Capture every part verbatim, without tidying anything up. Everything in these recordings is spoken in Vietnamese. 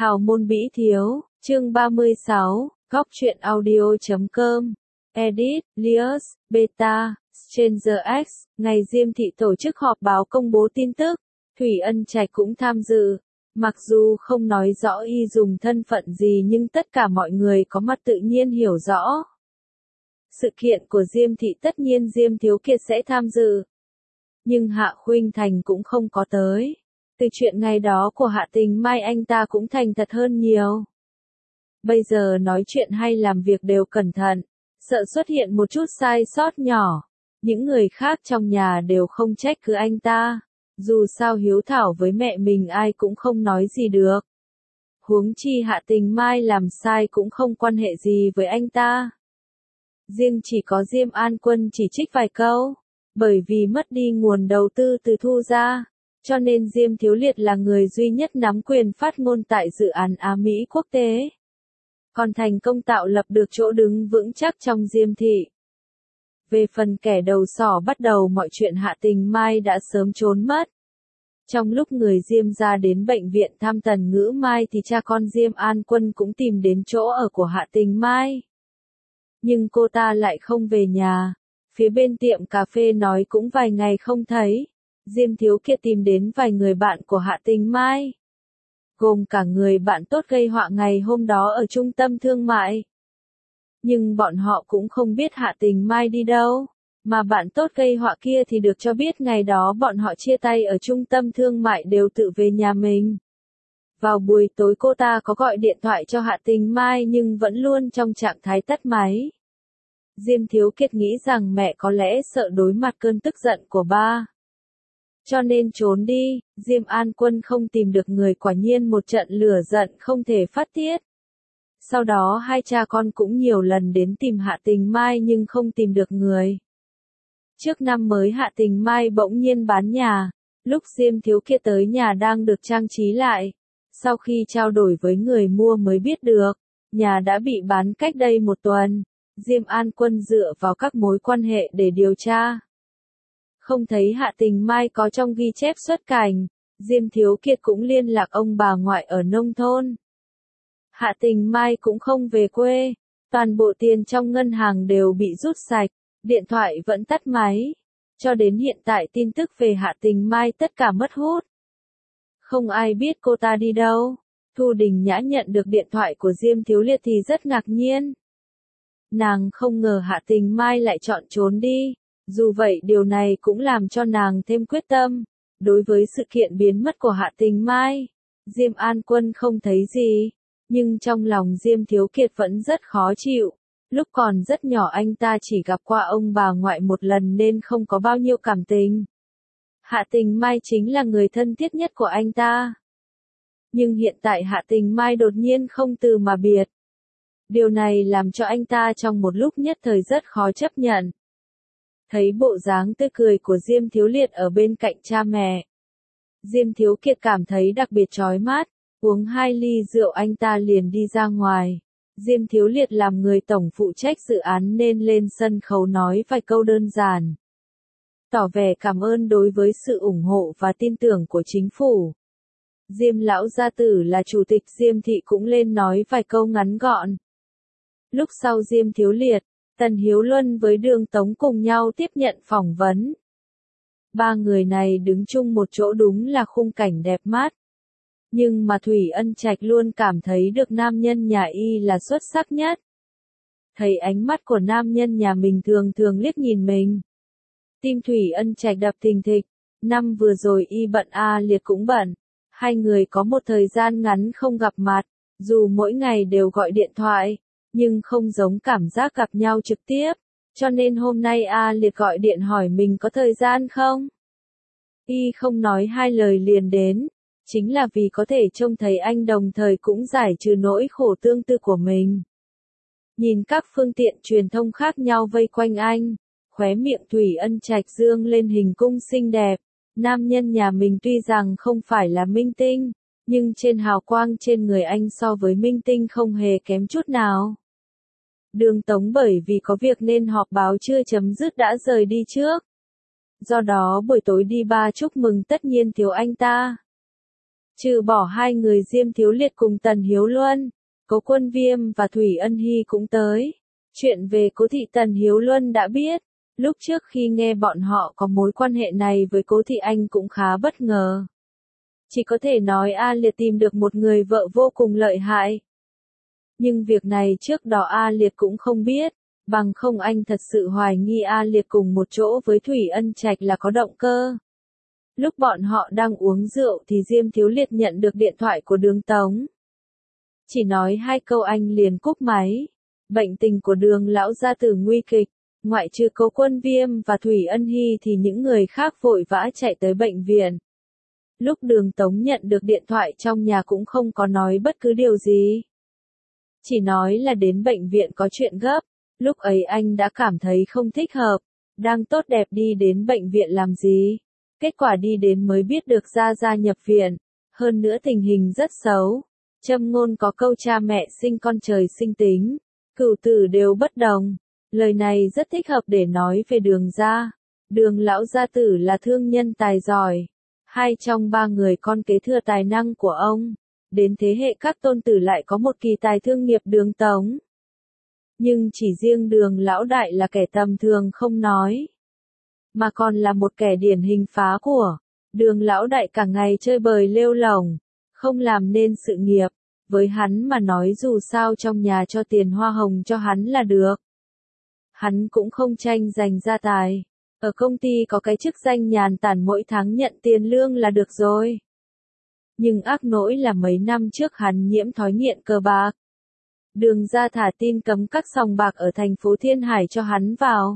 Hào môn Bĩ Thiếu, chương ba mươi sáu, góc truyện audio chấm com, edit, Lius, Beta, Stranger X, ngày Diêm Thị tổ chức họp báo công bố tin tức, Thủy Ân Trạch cũng tham dự. Mặc dù không nói rõ y dùng thân phận gì nhưng tất cả mọi người có mặt tự nhiên hiểu rõ. Sự kiện của Diêm Thị tất nhiên Diêm Thiếu Kiệt sẽ tham dự. Nhưng Hạ Khuynh Thành cũng không có tới. Từ chuyện ngày đó của Hạ Tình Mai anh ta cũng thành thật hơn nhiều. Bây giờ nói chuyện hay làm việc đều cẩn thận, sợ xuất hiện một chút sai sót nhỏ. Những người khác trong nhà đều không trách cứ anh ta. Dù sao hiếu thảo với mẹ mình ai cũng không nói gì được. Huống chi Hạ Tình Mai làm sai cũng không quan hệ gì với anh ta. Riêng chỉ có Diêm An Quân chỉ trích vài câu. Bởi vì mất đi nguồn đầu tư từ Thu ra. Cho nên Diêm Thiếu Liệt là người duy nhất nắm quyền phát ngôn tại dự án Á Mỹ quốc tế. Còn thành công tạo lập được chỗ đứng vững chắc trong Diêm Thị. Về phần kẻ đầu sỏ bắt đầu mọi chuyện Hạ Tình Mai đã sớm trốn mất. Trong lúc người Diêm ra đến bệnh viện thăm Tần Ngữ Mai thì cha con Diêm An Quân cũng tìm đến chỗ ở của Hạ Tình Mai. Nhưng cô ta lại không về nhà. Phía bên tiệm cà phê nói cũng vài ngày không thấy. Diêm Thiếu Kiệt tìm đến vài người bạn của Hạ Tình Mai. Gồm cả người bạn tốt gây họa ngày hôm đó ở trung tâm thương mại. Nhưng bọn họ cũng không biết Hạ Tình Mai đi đâu. Mà bạn tốt gây họa kia thì được cho biết ngày đó bọn họ chia tay ở trung tâm thương mại đều tự về nhà mình. Vào buổi tối cô ta có gọi điện thoại cho Hạ Tình Mai nhưng vẫn luôn trong trạng thái tắt máy. Diêm Thiếu Kiệt nghĩ rằng mẹ có lẽ sợ đối mặt cơn tức giận của ba. Cho nên trốn đi, Diêm An Quân không tìm được người quả nhiên một trận lửa giận không thể phát tiết. Sau đó hai cha con cũng nhiều lần đến tìm Hạ Tình Mai nhưng không tìm được người. Trước năm mới Hạ Tình Mai bỗng nhiên bán nhà, lúc Diêm Thiếu Kiệt tới nhà đang được trang trí lại. Sau khi trao đổi với người mua mới biết được, nhà đã bị bán cách đây một tuần. Diêm An Quân dựa vào các mối quan hệ để điều tra. Không thấy Hạ Tình Mai có trong ghi chép xuất cảnh, Diêm Thiếu Kiệt cũng liên lạc ông bà ngoại ở nông thôn. Hạ Tình Mai cũng không về quê, toàn bộ tiền trong ngân hàng đều bị rút sạch, điện thoại vẫn tắt máy. Cho đến hiện tại tin tức về Hạ Tình Mai tất cả mất hút. Không ai biết cô ta đi đâu. Thu Đình Nhã nhận được điện thoại của Diêm Thiếu Liệt thì rất ngạc nhiên. Nàng không ngờ Hạ Tình Mai lại chọn trốn đi. Dù vậy điều này cũng làm cho nàng thêm quyết tâm. Đối với sự kiện biến mất của Hạ Tình Mai, Diêm An Quân không thấy gì. Nhưng trong lòng Diêm Thiếu Kiệt vẫn rất khó chịu. Lúc còn rất nhỏ anh ta chỉ gặp qua ông bà ngoại một lần nên không có bao nhiêu cảm tình. Hạ Tình Mai chính là người thân thiết nhất của anh ta. Nhưng hiện tại Hạ Tình Mai đột nhiên không từ mà biệt. Điều này làm cho anh ta trong một lúc nhất thời rất khó chấp nhận. Thấy bộ dáng tươi cười của Diêm Thiếu Liệt ở bên cạnh cha mẹ. Diêm Thiếu Kiệt cảm thấy đặc biệt chói mắt, uống hai ly rượu anh ta liền đi ra ngoài. Diêm Thiếu Liệt làm người tổng phụ trách dự án nên lên sân khấu nói vài câu đơn giản. Tỏ vẻ cảm ơn đối với sự ủng hộ và tin tưởng của chính phủ. Diêm Lão Gia Tử là chủ tịch Diêm Thị cũng lên nói vài câu ngắn gọn. Lúc sau Diêm Thiếu Liệt, Tần Hiếu Luân với Đường Tống cùng nhau tiếp nhận phỏng vấn. Ba người này đứng chung một chỗ đúng là khung cảnh đẹp mắt. Nhưng mà Thủy Ân Trạch luôn cảm thấy được nam nhân nhà y là xuất sắc nhất. Thấy ánh mắt của nam nhân nhà mình thường thường liếc nhìn mình. Tim Thủy Ân Trạch đập thình thịch. Năm vừa rồi y bận A Liệt cũng bận. Hai người có một thời gian ngắn không gặp mặt. Dù mỗi ngày đều gọi điện thoại. Nhưng không giống cảm giác gặp nhau trực tiếp. Cho nên hôm nay A Liệt gọi điện hỏi mình có thời gian không? Y không nói hai lời liền đến. Chính là vì có thể trông thấy anh đồng thời cũng giải trừ nỗi khổ tương tư của mình. Nhìn các phương tiện truyền thông khác nhau vây quanh anh. Khóe miệng Thủy Ân Trạch dương lên hình cung xinh đẹp. Nam nhân nhà mình tuy rằng không phải là minh tinh. Nhưng trên hào quang trên người anh so với minh tinh không hề kém chút nào. Đường Tống bởi vì có việc nên họp báo chưa chấm dứt đã rời đi trước. Do đó buổi tối đi ba chúc mừng tất nhiên thiếu anh ta. Trừ bỏ hai người Diêm Thiếu Liệt cùng Tần Hiếu Luân, Cố Quân Viêm và Thủy Ân Hy cũng tới. Chuyện về Cố thị Tần Hiếu Luân đã biết. Lúc trước khi nghe bọn họ có mối quan hệ này với Cố thị anh cũng khá bất ngờ. Chỉ có thể nói A Liệt tìm được một người vợ vô cùng lợi hại. Nhưng việc này trước đó A Liệt cũng không biết, bằng không anh thật sự hoài nghi A Liệt cùng một chỗ với Thủy Ân Trạch là có động cơ. Lúc bọn họ đang uống rượu thì Diêm Thiếu Liệt nhận được điện thoại của Đường Tống. Chỉ nói hai câu anh liền cúp máy. Bệnh tình của Đường lão gia tử nguy kịch, ngoại trừ Cố Quân Viêm và Thủy Ân Hy thì những người khác vội vã chạy tới bệnh viện. Lúc Đường Tống nhận được điện thoại trong nhà cũng không có nói bất cứ điều gì. Chỉ nói là đến bệnh viện có chuyện gấp, lúc ấy anh đã cảm thấy không thích hợp, đang tốt đẹp đi đến bệnh viện làm gì. Kết quả đi đến mới biết được Gia Gia nhập viện, hơn nữa tình hình rất xấu. Châm ngôn có câu cha mẹ sinh con trời sinh tính, cửu tử đều bất đồng. Lời này rất thích hợp để nói về Đường gia. Đường lão gia tử là thương nhân tài giỏi. Hai trong ba người con kế thừa tài năng của ông. Đến thế hệ các tôn tử lại có một kỳ tài thương nghiệp Đường Tống. Nhưng chỉ riêng Đường lão đại là kẻ tầm thường không nói. Mà còn là một kẻ điển hình phá của. Đường lão đại cả ngày chơi bời lêu lổng, không làm nên sự nghiệp. Với hắn mà nói dù sao trong nhà cho tiền hoa hồng cho hắn là được. Hắn cũng không tranh giành gia tài. Ở công ty có cái chức danh nhàn tản mỗi tháng nhận tiền lương là được rồi. Nhưng ác nỗi là mấy năm trước hắn nhiễm thói nghiện cờ bạc. Đường ra thả tin cấm các sòng bạc ở thành phố Thiên Hải cho hắn vào.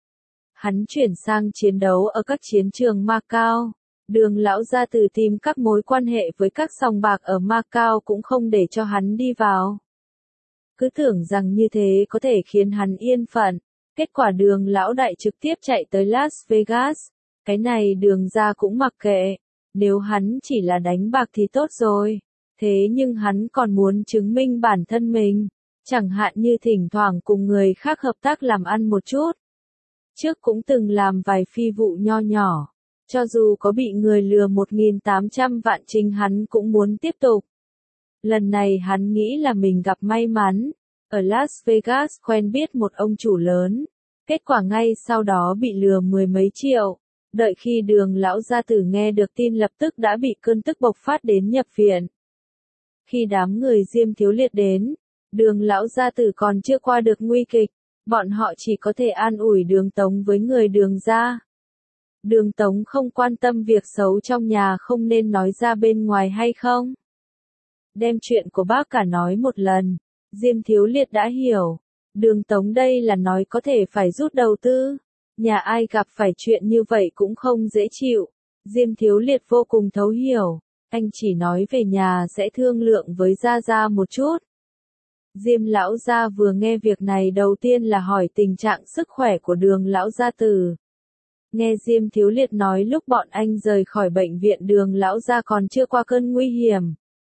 Hắn chuyển sang chiến đấu ở các chiến trường Macau. Đường lão gia tử tìm các mối quan hệ với các sòng bạc ở Macau cũng không để cho hắn đi vào. Cứ tưởng rằng như thế có thể khiến hắn yên phận. Kết quả Đường lão đại trực tiếp chạy tới Las Vegas. Cái này Đường ra cũng mặc kệ. Nếu hắn chỉ là đánh bạc thì tốt rồi. Thế nhưng hắn còn muốn chứng minh bản thân mình. Chẳng hạn như thỉnh thoảng cùng người khác hợp tác làm ăn một chút. Trước cũng từng làm vài phi vụ nho nhỏ. Cho dù có bị người lừa một nghìn tám trăm vạn chính hắn cũng muốn tiếp tục. Lần này hắn nghĩ là mình gặp may mắn. Ở Las Vegas quen biết một ông chủ lớn. Kết quả ngay sau đó bị lừa mười mấy triệu. Đợi khi Đường lão gia tử nghe được tin lập tức đã bị cơn tức bộc phát đến nhập viện. Khi đám người Diêm Thiếu Liệt đến, Đường lão gia tử còn chưa qua được nguy kịch. Bọn họ chỉ có thể an ủi Đường Tống với người Đường gia. Đường Tống không quan tâm việc xấu trong nhà không nên nói ra bên ngoài hay không. Đem chuyện của bác cả nói một lần, Diêm Thiếu Liệt đã hiểu. Đường Tống đây là nói có thể phải rút đầu tư. Nhà ai gặp phải chuyện như vậy cũng không dễ chịu. Diêm Thiếu Liệt vô cùng thấu hiểu. Anh chỉ nói về nhà sẽ thương lượng với Gia Gia một chút. Diêm lão gia vừa nghe việc này đầu tiên là hỏi tình trạng sức khỏe của Đường lão gia tử. Nghe Diêm Thiếu Liệt nói lúc bọn anh rời khỏi bệnh viện Đường lão gia còn chưa qua cơn nguy hiểm.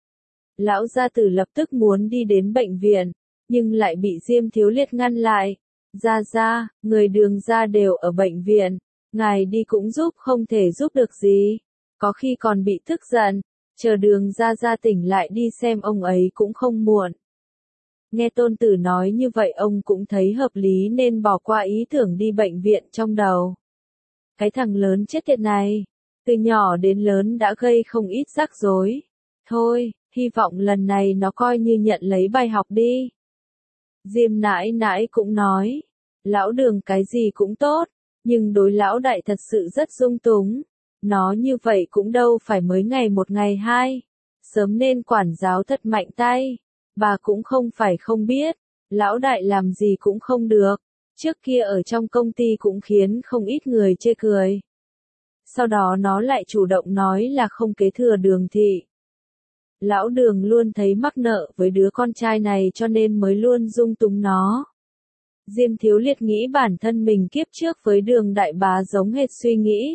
Lão gia tử lập tức muốn đi đến bệnh viện, nhưng lại bị Diêm Thiếu Liệt ngăn lại. Gia Gia, người Đường gia đều ở bệnh viện, ngài đi cũng giúp không thể giúp được gì. Có khi còn bị tức giận, chờ Đường Gia Gia tỉnh lại đi xem ông ấy cũng không muộn. Nghe tôn tử nói như vậy ông cũng thấy hợp lý nên bỏ qua ý tưởng đi bệnh viện trong đầu. Cái thằng lớn chết tiệt này, từ nhỏ đến lớn đã gây không ít rắc rối. Thôi, hy vọng lần này nó coi như nhận lấy bài học đi. Diêm nãi nãi cũng nói, lão Đường cái gì cũng tốt, nhưng đối lão đại thật sự rất dung túng. Nó như vậy cũng đâu phải mới ngày một ngày hai. Sớm nên quản giáo thật mạnh tay. Bà cũng không phải không biết, lão đại làm gì cũng không được. Trước kia ở trong công ty cũng khiến không ít người chê cười. Sau đó nó lại chủ động nói là không kế thừa Đường thị. Lão Đường luôn thấy mắc nợ với đứa con trai này cho nên mới luôn dung túng nó. Diêm Thiếu Liệt nghĩ bản thân mình kiếp trước với Đường đại bá giống hệt suy nghĩ.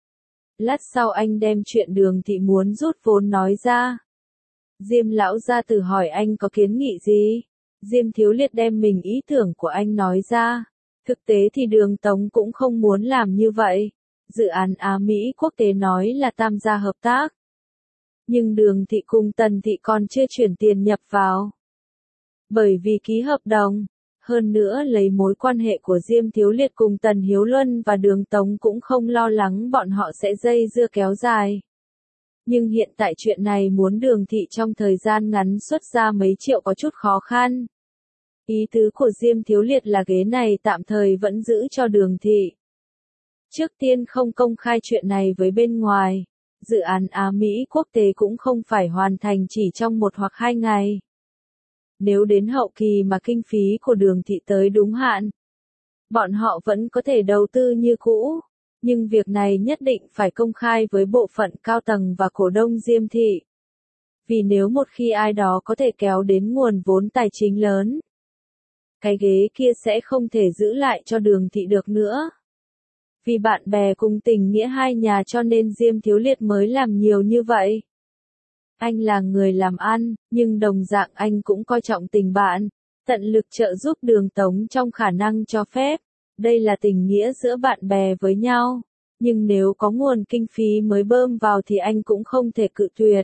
Lát sau anh đem chuyện Đường thị muốn rút vốn nói ra. Diêm lão gia tử hỏi anh có kiến nghị gì? Diêm Thiếu Liệt đem mình ý tưởng của anh nói ra. Thực tế thì Đường Tống cũng không muốn làm như vậy. Dự án Á Mỹ quốc tế nói là tam gia hợp tác. Nhưng Đường Thị cùng Tần Thị còn chưa chuyển tiền nhập vào. Bởi vì ký hợp đồng, hơn nữa lấy mối quan hệ của Diêm Thiếu Liệt cùng Tần Hiếu Luân và Đường Tống cũng không lo lắng bọn họ sẽ dây dưa kéo dài. Nhưng hiện tại chuyện này muốn Đường Thị trong thời gian ngắn xuất ra mấy triệu có chút khó khăn. Ý tứ của Diêm Thiếu Liệt là ghế này tạm thời vẫn giữ cho Đường Thị. Trước tiên không công khai chuyện này với bên ngoài, dự án Á Mỹ quốc tế cũng không phải hoàn thành chỉ trong một hoặc hai ngày. Nếu đến hậu kỳ mà kinh phí của Đường Thị tới đúng hạn, bọn họ vẫn có thể đầu tư như cũ, nhưng việc này nhất định phải công khai với bộ phận cao tầng và cổ đông Diêm Thị. Vì nếu một khi ai đó có thể kéo đến nguồn vốn tài chính lớn, cái ghế kia sẽ không thể giữ lại cho Đường Thị được nữa. Vì bạn bè cùng tình nghĩa hai nhà cho nên Diêm Thiếu Liệt mới làm nhiều như vậy. Anh là người làm ăn, nhưng đồng dạng anh cũng coi trọng tình bạn, tận lực trợ giúp Đường Tống trong khả năng cho phép. Đây là tình nghĩa giữa bạn bè với nhau, nhưng nếu có nguồn kinh phí mới bơm vào thì anh cũng không thể cự tuyệt.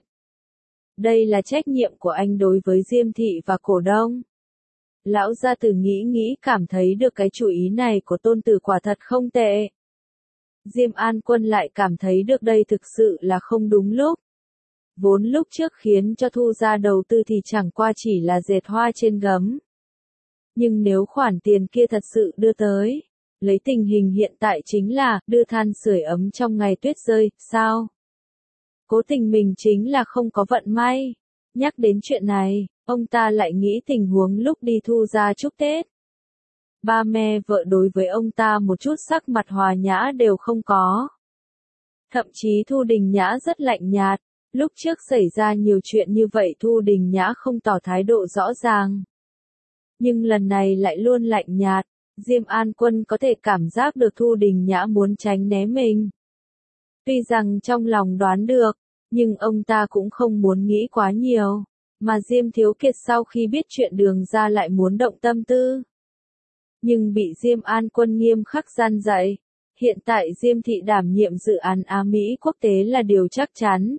Đây là trách nhiệm của anh đối với Diêm Thị và cổ đông. Lão gia tử nghĩ nghĩ cảm thấy được cái chủ ý này của Tôn Tử quả thật không tệ. Diêm An Quân lại cảm thấy được đây thực sự là không đúng lúc. Vốn lúc trước khiến cho Thu gia đầu tư thì chẳng qua chỉ là dệt hoa trên gấm. Nhưng nếu khoản tiền kia thật sự đưa tới, lấy tình hình hiện tại chính là đưa than sưởi ấm trong ngày tuyết rơi, sao? Cố tình mình chính là không có vận may. Nhắc đến chuyện này, ông ta lại nghĩ tình huống lúc đi Thu gia chúc Tết. Ba mẹ vợ đối với ông ta một chút sắc mặt hòa nhã đều không có. Thậm chí Thu Đình Nhã rất lạnh nhạt, lúc trước xảy ra nhiều chuyện như vậy Thu Đình Nhã không tỏ thái độ rõ ràng. Nhưng lần này lại luôn lạnh nhạt, Diêm An Quân có thể cảm giác được Thu Đình Nhã muốn tránh né mình. Tuy rằng trong lòng đoán được, nhưng ông ta cũng không muốn nghĩ quá nhiều, mà Diêm Thiếu Kiệt sau khi biết chuyện Đường ra lại muốn động tâm tư. Nhưng bị Diêm An Quân nghiêm khắc gian dạy, hiện tại Diêm Thị đảm nhiệm dự án Á Mỹ quốc tế là điều chắc chắn.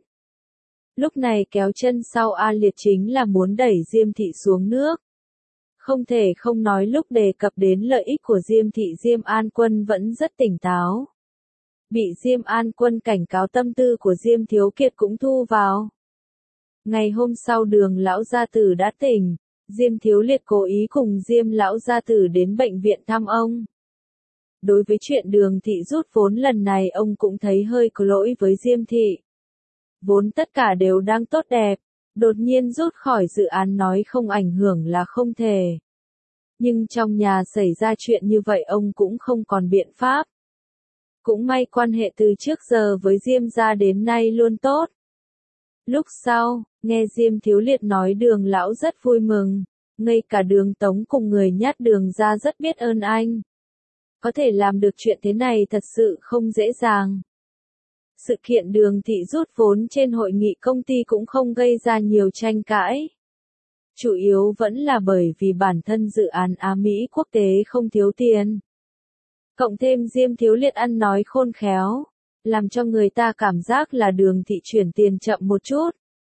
Lúc này kéo chân sau A Liệt chính là muốn đẩy Diêm Thị xuống nước. Không thể không nói lúc đề cập đến lợi ích của Diêm Thị Diêm An Quân vẫn rất tỉnh táo. Bị Diêm An Quân cảnh cáo tâm tư của Diêm Thiếu Kiệt cũng thu vào. Ngày hôm sau Đường lão gia tử đã tỉnh, Diêm Thiếu Liệt cố ý cùng Diêm lão gia tử đến bệnh viện thăm ông. Đối với chuyện Đường Thị rút vốn lần này ông cũng thấy hơi có lỗi với Diêm Thị. Vốn tất cả đều đang tốt đẹp, đột nhiên rút khỏi dự án nói không ảnh hưởng là không thể. Nhưng trong nhà xảy ra chuyện như vậy ông cũng không còn biện pháp. Cũng may quan hệ từ trước giờ với Diêm gia đến nay luôn tốt. Lúc sau, nghe Diêm Thiếu Liệt nói Đường lão rất vui mừng, ngay cả Đường Tống cùng người nhát Đường ra rất biết ơn anh. Có thể làm được chuyện thế này thật sự không dễ dàng. Sự kiện Đường Thị rút vốn trên hội nghị công ty cũng không gây ra nhiều tranh cãi. Chủ yếu vẫn là bởi vì bản thân dự án Á Mỹ quốc tế không thiếu tiền. Cộng thêm Diêm Thiếu Liệt ăn nói khôn khéo, làm cho người ta cảm giác là Đường Thị chuyển tiền chậm một chút.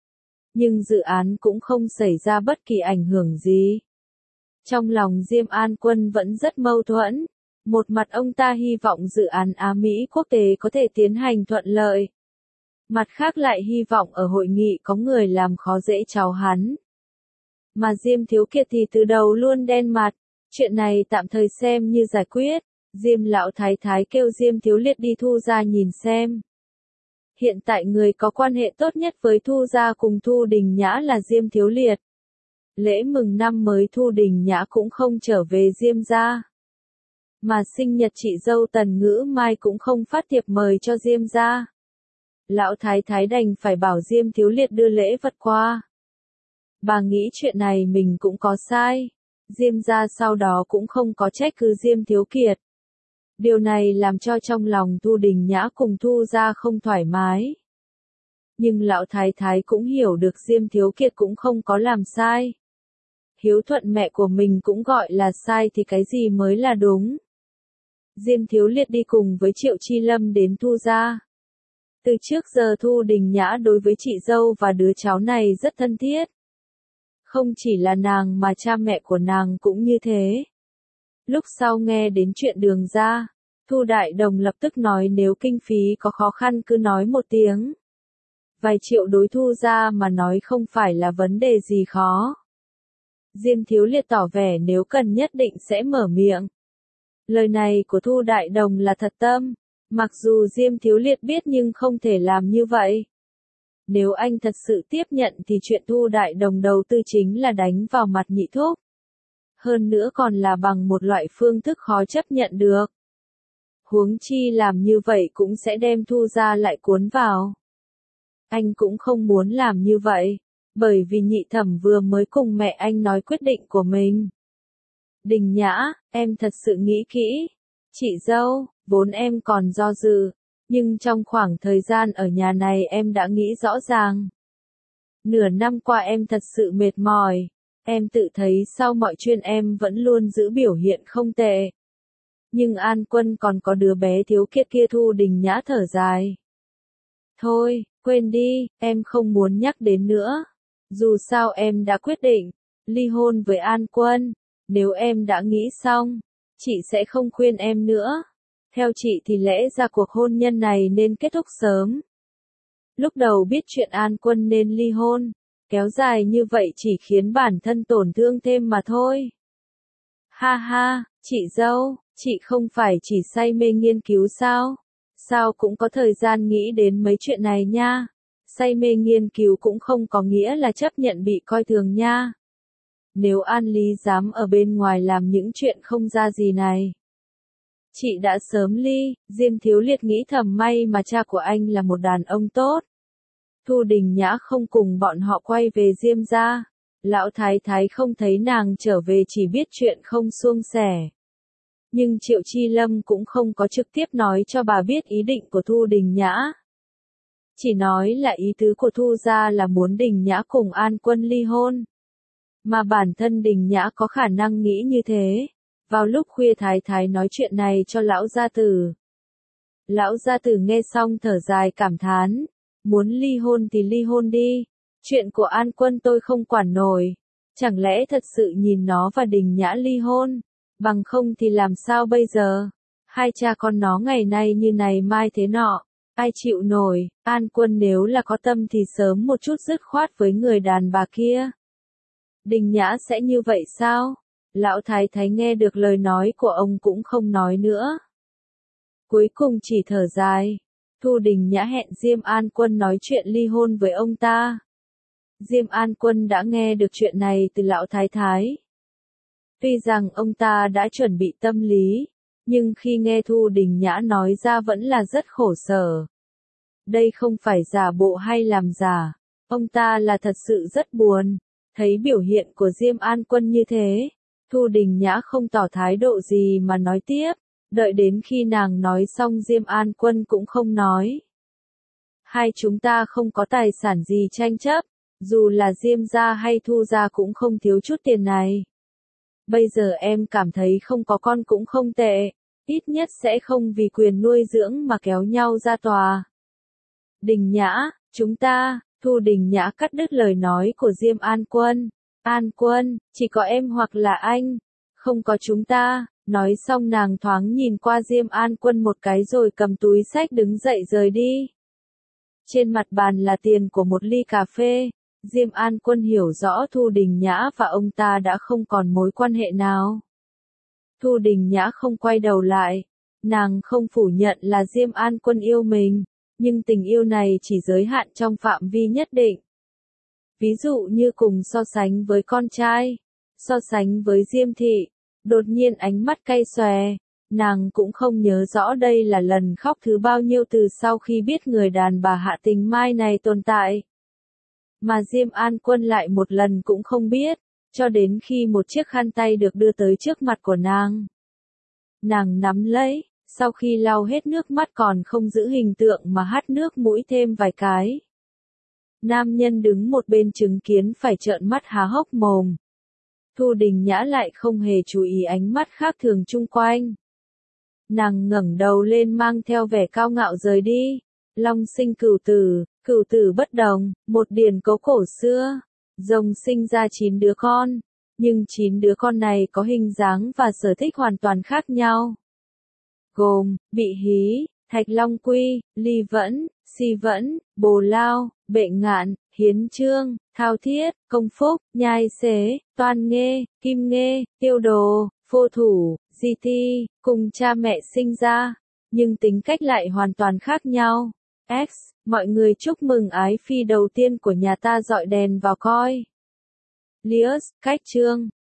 Nhưng dự án cũng không xảy ra bất kỳ ảnh hưởng gì. Trong lòng Diêm An Quân vẫn rất mâu thuẫn. Một mặt ông ta hy vọng dự án Á Mỹ quốc tế có thể tiến hành thuận lợi. Mặt khác lại hy vọng ở hội nghị có người làm khó dễ cháu hắn. Mà Diêm Thiếu Kiệt thì từ đầu luôn đen mặt, chuyện này tạm thời xem như giải quyết. Diêm lão thái thái kêu Diêm Thiếu Liệt đi Thu gia nhìn xem. Hiện tại người có quan hệ tốt nhất với Thu gia cùng Thu Đình Nhã là Diêm Thiếu Liệt. Lễ mừng năm mới Thu Đình Nhã cũng không trở về Diêm gia. Mà sinh nhật chị dâu Tần Ngữ Mai cũng không phát thiệp mời cho Diêm gia. Lão thái thái đành phải bảo Diêm Thiếu Liệt đưa lễ vật qua. Bà nghĩ chuyện này mình cũng có sai. Diêm gia sau đó cũng không có trách cứ Diêm Thiếu Kiệt. Điều này làm cho trong lòng Thu Đình Nhã cùng Thu gia không thoải mái. Nhưng lão thái thái cũng hiểu được Diêm Thiếu Kiệt cũng không có làm sai. Hiếu thuận mẹ của mình cũng gọi là sai thì cái gì mới là đúng. Diêm Thiếu Liệt đi cùng với Triệu Chi Lâm đến Thu gia. Từ trước giờ Thu Đình Nhã đối với chị dâu và đứa cháu này rất thân thiết. Không chỉ là nàng mà cha mẹ của nàng cũng như thế. Lúc sau nghe đến chuyện Đường ra, Thu Đại Đồng lập tức nói nếu kinh phí có khó khăn cứ nói một tiếng. Vài triệu đối Thu ra mà nói không phải là vấn đề gì khó. Diêm Thiếu Liệt tỏ vẻ nếu cần nhất định sẽ mở miệng. Lời này của Thu Đại Đồng là thật tâm, mặc dù Diêm Thiếu Liệt biết nhưng không thể làm như vậy. Nếu anh thật sự tiếp nhận thì chuyện Thu Đại Đồng đầu tư chính là đánh vào mặt Nhị Thúc. Hơn nữa còn là bằng một loại phương thức khó chấp nhận được. Huống chi làm như vậy cũng sẽ đem Thu ra lại cuốn vào. Anh cũng không muốn làm như vậy, bởi vì Nhị Thẩm vừa mới cùng mẹ anh nói quyết định của mình. Đình Nhã, em thật sự nghĩ kỹ. Chị dâu, vốn em còn do dự, nhưng trong khoảng thời gian ở nhà này em đã nghĩ rõ ràng. Nửa năm qua em thật sự mệt mỏi, em tự thấy sau mọi chuyện em vẫn luôn giữ biểu hiện không tệ. Nhưng An Quân còn có đứa bé thiếu kiệt kia. Thu Đình Nhã thở dài. Thôi, quên đi, em không muốn nhắc đến nữa. Dù sao em đã quyết định, ly hôn với An Quân. Nếu em đã nghĩ xong, chị sẽ không khuyên em nữa. Theo chị thì lẽ ra cuộc hôn nhân này nên kết thúc sớm. Lúc đầu biết chuyện An Quân nên ly hôn, kéo dài như vậy chỉ khiến bản thân tổn thương thêm mà thôi. Ha ha, chị dâu, chị không phải chỉ say mê nghiên cứu sao? Sao cũng có thời gian nghĩ đến mấy chuyện này nha. Say mê nghiên cứu cũng không có nghĩa là chấp nhận bị coi thường nha. Nếu An Lý dám ở bên ngoài làm những chuyện không ra gì này, chị đã sớm ly. Diêm Thiếu Liệt nghĩ thầm may mà cha của anh là một đàn ông tốt. Thu Đình Nhã không cùng bọn họ quay về Diêm gia. Lão Thái Thái không thấy nàng trở về chỉ biết chuyện không suôn sẻ. Nhưng Triệu Chi Lâm cũng không có trực tiếp nói cho bà biết ý định của Thu Đình Nhã. Chỉ nói là ý tứ của Thu gia là muốn Đình Nhã cùng An Quân ly hôn. Mà bản thân Đình Nhã có khả năng nghĩ như thế. Vào lúc khuya Thái Thái nói chuyện này cho lão gia tử. Lão gia tử nghe xong thở dài cảm thán. Muốn ly hôn thì ly hôn đi. Chuyện của An Quân tôi không quản nổi. Chẳng lẽ thật sự nhìn nó và Đình Nhã ly hôn? Bằng không thì làm sao bây giờ? Hai cha con nó ngày nay như này mai thế nọ. Ai chịu nổi? An Quân nếu là có tâm thì sớm một chút dứt khoát với người đàn bà kia. Đình Nhã sẽ như vậy sao? Lão Thái Thái nghe được lời nói của ông cũng không nói nữa. Cuối cùng chỉ thở dài. Thu Đình Nhã hẹn Diêm An Quân nói chuyện ly hôn với ông ta. Diêm An Quân đã nghe được chuyện này từ Lão Thái Thái. Tuy rằng ông ta đã chuẩn bị tâm lý, nhưng khi nghe Thu Đình Nhã nói ra vẫn là rất khổ sở. Đây không phải giả bộ hay làm giả, ông ta là thật sự rất buồn. Thấy biểu hiện của Diêm An Quân như thế, Thu Đình Nhã không tỏ thái độ gì mà nói tiếp, đợi đến khi nàng nói xong Diêm An Quân cũng không nói. Hai chúng ta không có tài sản gì tranh chấp, dù là Diêm gia hay Thu gia cũng không thiếu chút tiền này. Bây giờ em cảm thấy không có con cũng không tệ, ít nhất sẽ không vì quyền nuôi dưỡng mà kéo nhau ra tòa. Đình Nhã, chúng ta, Thu Đình Nhã cắt đứt lời nói của Diêm An Quân. An Quân, chỉ có em hoặc là anh, không có chúng ta. Nói xong nàng thoáng nhìn qua Diêm An Quân một cái rồi cầm túi xách đứng dậy rời đi. Trên mặt bàn là tiền của một ly cà phê. Diêm An Quân hiểu rõ Thu Đình Nhã và ông ta đã không còn mối quan hệ nào. Thu Đình Nhã không quay đầu lại. Nàng không phủ nhận là Diêm An Quân yêu mình, nhưng tình yêu này chỉ giới hạn trong phạm vi nhất định. Ví dụ như cùng so sánh với con trai, so sánh với Diêm Thị, đột nhiên ánh mắt cay xòe. Nàng cũng không nhớ rõ đây là lần khóc thứ bao nhiêu từ sau khi biết người đàn bà Hạ Tình Mai này tồn tại. Mà Diêm An Quân lại một lần cũng không biết, cho đến khi một chiếc khăn tay được đưa tới trước mặt của nàng. Nàng nắm lấy, sau khi lau hết nước mắt còn không giữ hình tượng mà hắt nước mũi thêm vài cái. Nam nhân đứng một bên chứng kiến phải trợn mắt há hốc mồm. Thu Đình Nhã lại không hề chú ý ánh mắt khác thường chung quanh. Nàng ngẩng đầu lên mang theo vẻ cao ngạo rời đi. Long sinh cửu tử, cửu tử bất đồng, một điển cố cổ xưa. Rồng sinh ra chín đứa con, nhưng chín đứa con này có hình dáng và sở thích hoàn toàn khác nhau. Gồm, Bị Hí, Thạch Long Quy, Ly Vẫn, Si Vẫn, Bồ Lao, Bệ Ngạn, Hiến Chương, Thao Thiết, Công Phúc, Nhai Xế, Toan Nghê, Kim Nghê, Tiêu Đồ, Phô Thủ, Di Thi, cùng cha mẹ sinh ra, nhưng tính cách lại hoàn toàn khác nhau. X, mọi người chúc mừng ái phi đầu tiên của nhà ta dọi đèn vào coi. Lius, cách chương.